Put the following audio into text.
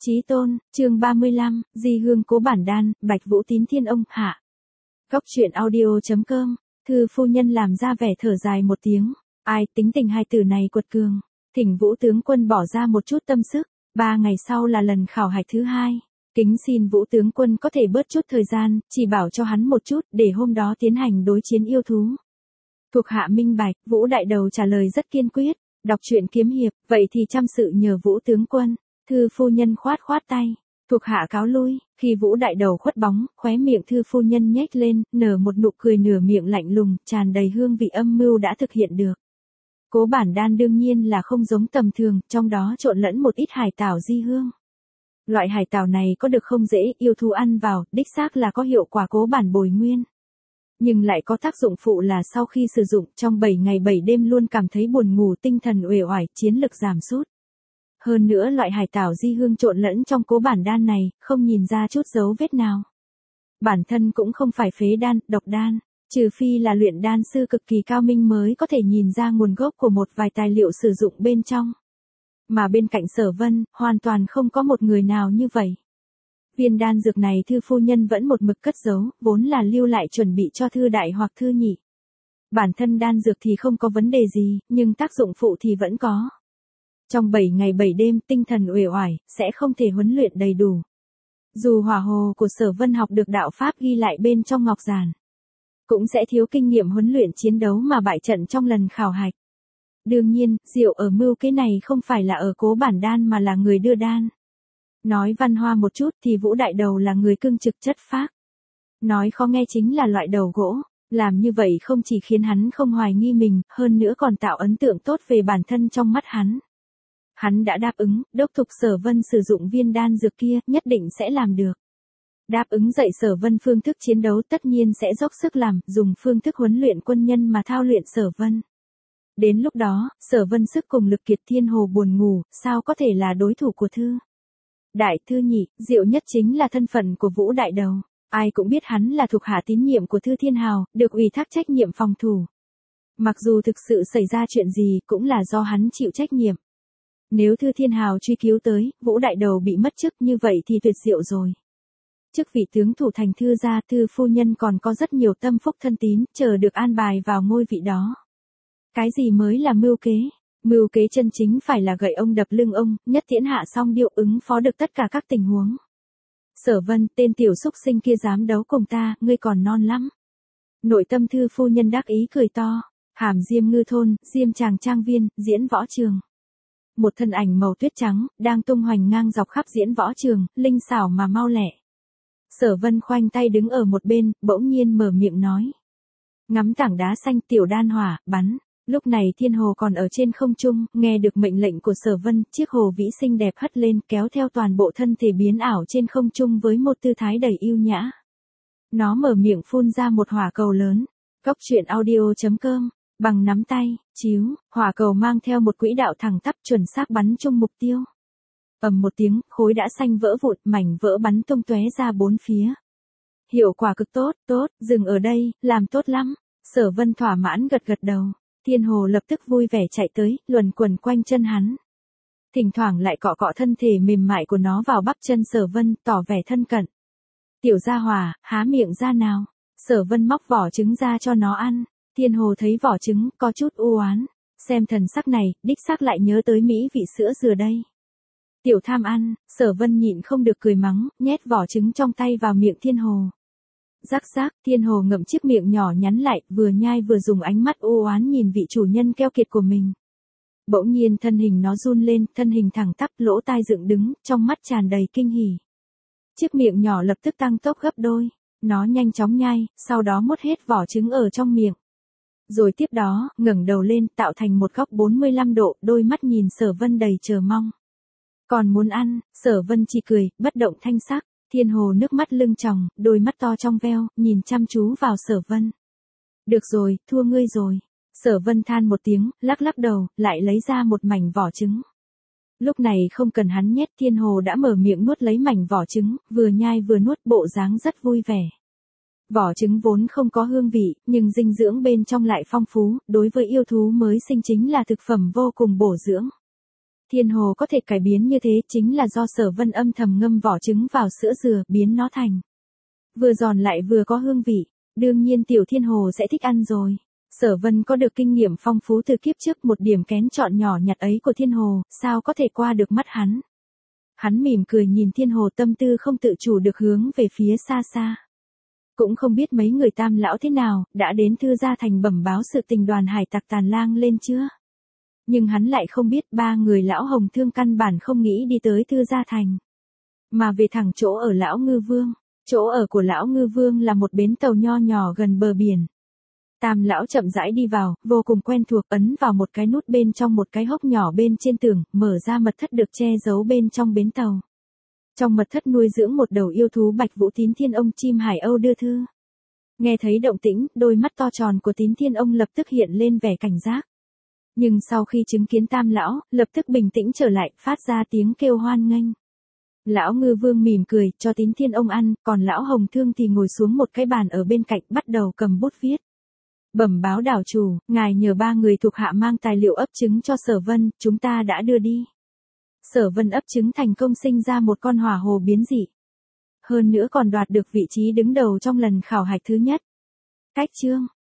Chí tôn, chương 35, Di hương cố bản đan, Bạch Vũ tín thiên ông, hạ. Góc truyện audio.com, thư phu nhân làm ra vẻ thở dài một tiếng. Ai tính tình hai tử này quật cường. Thỉnh Vũ tướng quân bỏ ra một chút tâm sức. 3 ngày sau là lần khảo hạch thứ 2. Kính xin Vũ tướng quân có thể bớt chút thời gian, chỉ bảo cho hắn một chút để hôm đó tiến hành đối chiến yêu thú. Thuộc hạ minh bạch, Vũ đại đầu trả lời rất kiên quyết. Đọc truyện kiếm hiệp, vậy thì chăm sự nhờ Vũ tướng quân. Thư phu nhân khoát tay. Thuộc hạ cáo lui, khi Vũ đại đầu khuất bóng, khóe miệng thư phu nhân nhếch lên, nở một nụ cười nửa miệng lạnh lùng, tràn đầy hương vị âm mưu đã thực hiện được. Cố bản đan đương nhiên là không giống tầm thường, trong đó trộn lẫn một ít hải tảo di hương. Loại hải tảo này có được không dễ, yêu thú ăn vào, đích xác là có hiệu quả cố bản bồi nguyên. Nhưng lại có tác dụng phụ là sau khi sử dụng trong 7 ngày 7 đêm luôn cảm thấy buồn ngủ, tinh thần uể oải, chiến lực giảm sút. Hơn nữa loại hải tảo di hương trộn lẫn trong cố bản đan này, không nhìn ra chút dấu vết nào. Bản thân cũng không phải phế đan, độc đan, trừ phi là luyện đan sư cực kỳ cao minh mới có thể nhìn ra nguồn gốc của một vài tài liệu sử dụng bên trong. Mà bên cạnh Sở Vân, hoàn toàn không có một người nào như vậy. Viên đan dược này thư phu nhân vẫn một mực cất giấu, vốn là lưu lại chuẩn bị cho thư đại hoặc thư nhị. Bản thân đan dược thì không có vấn đề gì, nhưng tác dụng phụ thì vẫn có. Trong 7 ngày 7 đêm tinh thần uể oải, sẽ không thể huấn luyện đầy đủ. Dù hỏa hồ của Sở Vân học được đạo pháp ghi lại bên trong ngọc giản, cũng sẽ thiếu kinh nghiệm huấn luyện chiến đấu mà bại trận trong lần khảo hạch. Đương nhiên, diệu ở mưu kế này không phải là ở cố bản đan mà là người đưa đan. Nói văn hoa một chút thì Vũ đại đầu là người cương trực chất phác. Nói khó nghe chính là loại đầu gỗ. Làm như vậy không chỉ khiến hắn không hoài nghi mình, hơn nữa còn tạo ấn tượng tốt về bản thân trong mắt hắn. Hắn đã đáp ứng, đốc thúc Sở Vân sử dụng viên đan dược kia, nhất định sẽ làm được. Đáp ứng dạy Sở Vân phương thức chiến đấu tất nhiên sẽ dốc sức làm, dùng phương thức huấn luyện quân nhân mà thao luyện Sở Vân. Đến lúc đó, Sở Vân sức cùng lực kiệt thiên hồ buồn ngủ, sao có thể là đối thủ của thư đại thư nhị, diệu nhất chính là thân phận của Vũ đại đầu. Ai cũng biết hắn là thuộc hạ tín nhiệm của Thư Thiên Hào, được ủy thác trách nhiệm phòng thủ. Mặc dù thực sự xảy ra chuyện gì cũng là do hắn chịu trách nhiệm. Nếu Thư Thiên Hào truy cứu tới, Vũ đại đầu bị mất chức như vậy thì tuyệt diệu rồi. Chức vị tướng thủ thành thư gia, thư phu nhân còn có rất nhiều tâm phúc thân tín, chờ được an bài vào ngôi vị đó. Cái gì mới là mưu kế? Mưu kế chân chính phải là gậy ông đập lưng ông, nhất tiễn hạ song điệu ứng phó được tất cả các tình huống. Sở Vân, tên tiểu xúc sinh kia dám đấu cùng ta, ngươi còn non lắm. Nội tâm thư phu nhân đắc ý cười to. Hàm Diêm ngư thôn, Diêm Tràng trang viên, diễn võ trường. Một thân ảnh màu tuyết trắng, đang tung hoành ngang dọc khắp diễn võ trường, linh xảo mà mau lẹ. Sở Vân khoanh tay đứng ở một bên, bỗng nhiên mở miệng nói. Ngắm tảng đá xanh tiểu đan hỏa, bắn. Lúc này thiên hồ còn ở trên không trung, nghe được mệnh lệnh của Sở Vân, chiếc hồ vĩ xinh đẹp hất lên kéo theo toàn bộ thân thể biến ảo trên không trung với một tư thái đầy yêu nhã. Nó mở miệng phun ra một hỏa cầu lớn. Góc truyện audio.com, bằng nắm tay, chiếu, hỏa cầu mang theo một quỹ đạo thẳng tắp chuẩn xác bắn trúng mục tiêu. Ầm một tiếng, khối đã xanh vỡ vụn, mảnh vỡ bắn tung tóe ra bốn phía. Hiệu quả cực tốt, dừng ở đây, làm tốt lắm. Sở Vân thỏa mãn gật đầu. Thiên hồ lập tức vui vẻ chạy tới, luẩn quẩn quanh chân hắn. Thỉnh thoảng lại cọ cọ thân thể mềm mại của nó vào bắp chân Sở Vân, tỏ vẻ thân cận. Tiểu gia hỏa, há miệng ra nào. Sở Vân móc vỏ trứng ra cho nó ăn. Thiên hồ thấy vỏ trứng, có chút u oán. Xem thần sắc này, đích xác lại nhớ tới mỹ vị sữa dừa đây. Tiểu tham ăn, Sở Vân nhịn không được cười mắng, nhét vỏ trứng trong tay vào miệng thiên hồ. Rắc rác, thiên hồ ngậm chiếc miệng nhỏ nhắn lại, vừa nhai vừa dùng ánh mắt u oán nhìn vị chủ nhân keo kiệt của mình. Bỗng nhiên thân hình nó run lên, thân hình thẳng tắp, lỗ tai dựng đứng, trong mắt tràn đầy kinh hỉ. Chiếc miệng nhỏ lập tức tăng tốc gấp đôi, nó nhanh chóng nhai, sau đó mút hết vỏ trứng ở trong miệng. Rồi tiếp đó, ngẩng đầu lên, tạo thành một góc 45 độ, đôi mắt nhìn Sở Vân đầy chờ mong. Còn muốn ăn, Sở Vân chỉ cười, bất động thanh sắc. Thiên hồ nước mắt lưng tròng, đôi mắt to trong veo, nhìn chăm chú vào Sở Vân. Được rồi, thua ngươi rồi. Sở Vân than một tiếng, lắc đầu, lại lấy ra một mảnh vỏ trứng. Lúc này không cần hắn nhét, thiên hồ đã mở miệng nuốt lấy mảnh vỏ trứng, vừa nhai vừa nuốt, bộ dáng rất vui vẻ. Vỏ trứng vốn không có hương vị, nhưng dinh dưỡng bên trong lại phong phú, đối với yêu thú mới sinh chính là thực phẩm vô cùng bổ dưỡng. Thiên hồ có thể cải biến như thế chính là do Sở Vân âm thầm ngâm vỏ trứng vào sữa dừa biến nó thành. Vừa giòn lại vừa có hương vị, đương nhiên tiểu thiên hồ sẽ thích ăn rồi. Sở Vân có được kinh nghiệm phong phú từ kiếp trước, một điểm kén chọn nhỏ nhặt ấy của thiên hồ, sao có thể qua được mắt hắn. Hắn mỉm cười nhìn thiên hồ, tâm tư không tự chủ được hướng về phía xa xa. Cũng không biết mấy người Tam lão thế nào, đã đến Thư Gia Thành bẩm báo sự tình đoàn hải tặc Tàn Lang lên chưa? Nhưng hắn lại không biết ba người lão Hồng Thương căn bản không nghĩ đi tới Thư Gia Thành, mà về thẳng chỗ ở lão Ngư Vương. Chỗ ở của lão Ngư Vương là một bến tàu nho nhỏ gần bờ biển. Tam lão chậm rãi đi vào, vô cùng quen thuộc, ấn vào một cái nút bên trong một cái hốc nhỏ bên trên tường, mở ra mật thất được che giấu bên trong bến tàu. Trong mật thất nuôi dưỡng một đầu yêu thú Bạch Vũ Tín Thiên Ông chim hải âu đưa thư. Nghe thấy động tĩnh, đôi mắt to tròn của Tín Thiên Ông lập tức hiện lên vẻ cảnh giác. Nhưng sau khi chứng kiến Tam lão, lập tức bình tĩnh trở lại, phát ra tiếng kêu hoan nghênh. Lão Ngư Vương mỉm cười, cho Tín Thiên Ông ăn, còn lão Hồng Thương thì ngồi xuống một cái bàn ở bên cạnh, bắt đầu cầm bút viết. Bẩm báo đảo chủ, ngài nhờ ba người thuộc hạ mang tài liệu ấp trứng cho Sở Vân, chúng ta đã đưa đi. Sở Vân ấp trứng thành công sinh ra một con hỏa hồ biến dị. Hơn nữa còn đoạt được vị trí đứng đầu trong lần khảo hạch thứ nhất. Cách chương